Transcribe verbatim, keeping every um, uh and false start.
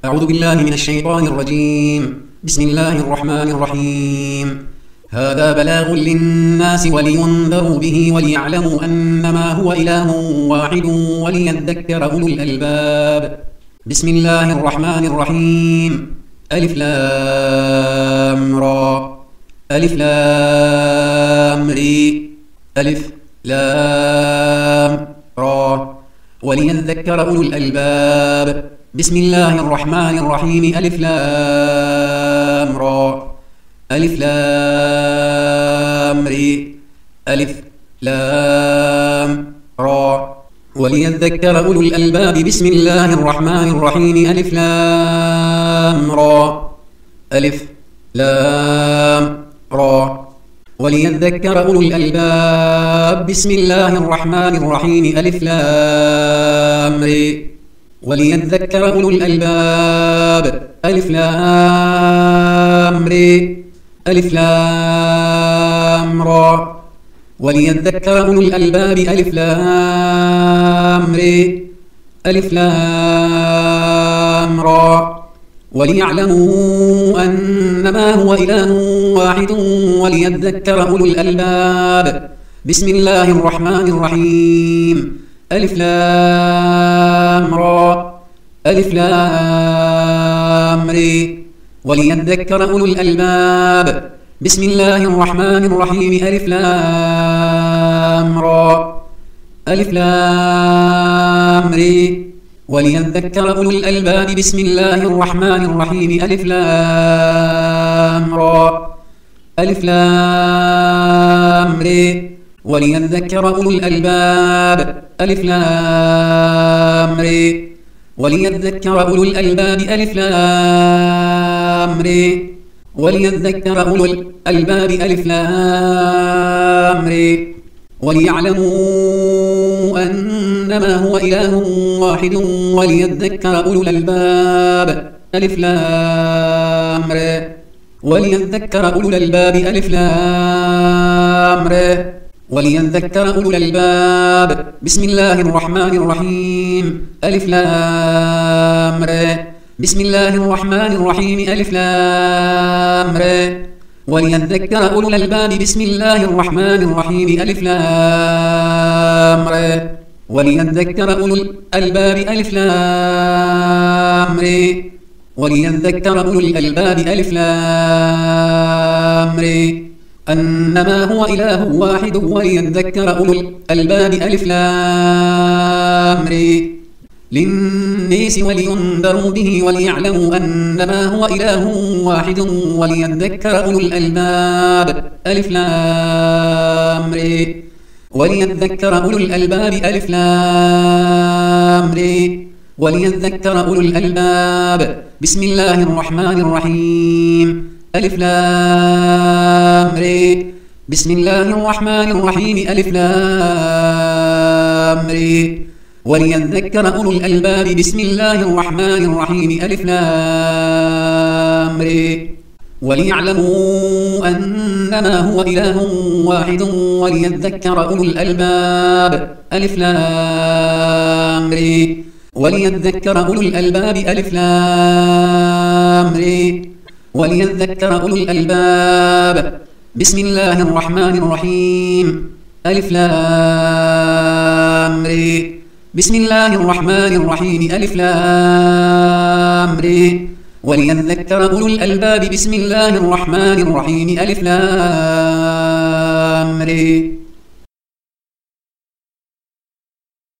أعوذ بالله من الشيطان الرجيم. بسم الله الرحمن الرحيم. هذا بلاغ للناس ولينذروا به وليعلموا أنما هو إله واحد وليذكر أولو الألباب. بسم الله الرحمن الرحيم. ألف لام را ألف لام ري ألف لام را وليذكر أولو الألباب. بسم الله الرحمن الرحيم. ألف لام را ألف لام ري ألف لام را وليذكر أولو الألباب. بسم الله الرحمن الرحيم. ألف لام را ألف لام را وليذكر أولو الألباب. بسم الله الرحمن الرحيم. ألف لام ري وليذكر أولو الألباب. ألف لام ري ألف لام را وليذكر أولو الألباب. ألف لام ري ألف لام را وليعلموا أنما هو إله واحد وليذكر أولو الألباب. بسم الله الرحمن الرحيم. ألف لام را ألف لام ري وليذكر أولو الألباب. بسم الله الرحمن الرحيم. ألف لام را ألف لام ري وليذكر أولو الألباب. بسم الله الرحمن الرحيم. ألف لام را ألف لام ري وليذكر أولو الألباب. ألف لام ري وليذكر أولو الألباب. ألف لام ري وليذكر أولو الألباب. ألف لام ري وليعلموا أنما هو إله واحد وليذكر أولو الألباب. ألف لام ري وليذكر أولو الألباب. ألف لام ري وليذكر أولو الألباب. بسم الله الرحمن الرحيم. ألف لام ري بسم الله الرحمن الرحيم. ألف لام ري وليذكر أولو الألباب. بسم الله الرحمن الرحيم. ألف لام ري وليذكر أولو الألباب. ألف لام ري وليذكر أولو الألباب. ألف لام ري أنما هو إله واحد وليذكر أولو الألباب. ألف لام ري للناس ولينذروا به وليعلموا أنما هو إله واحد وليذكر أولو الألباب. ألف لام ري وليذكر أولو الألباب. ألف لام ري وليذكر أولو الألباب. بسم الله الرحمن الرحيم. ألف لام ري بسم الله الرحمن الرحيم. ألف لام ري وليذكر أولو الألباب. بسم الله الرحمن الرحيم. ألف لام ري وليعلموا أنما هو إله واحد وليذكر أولو الألباب. ألف لام ري وليذكر أولو الألباب. ألف لام ري وليذكر أولو الألباب. بسم الله الرحمن الرحيم. ألف لام ري بسم الله الرحمن الرحيم. ألف لام ري وليذكر أولو الألباب. بسم الله الرحمن الرحيم. ألف لام ري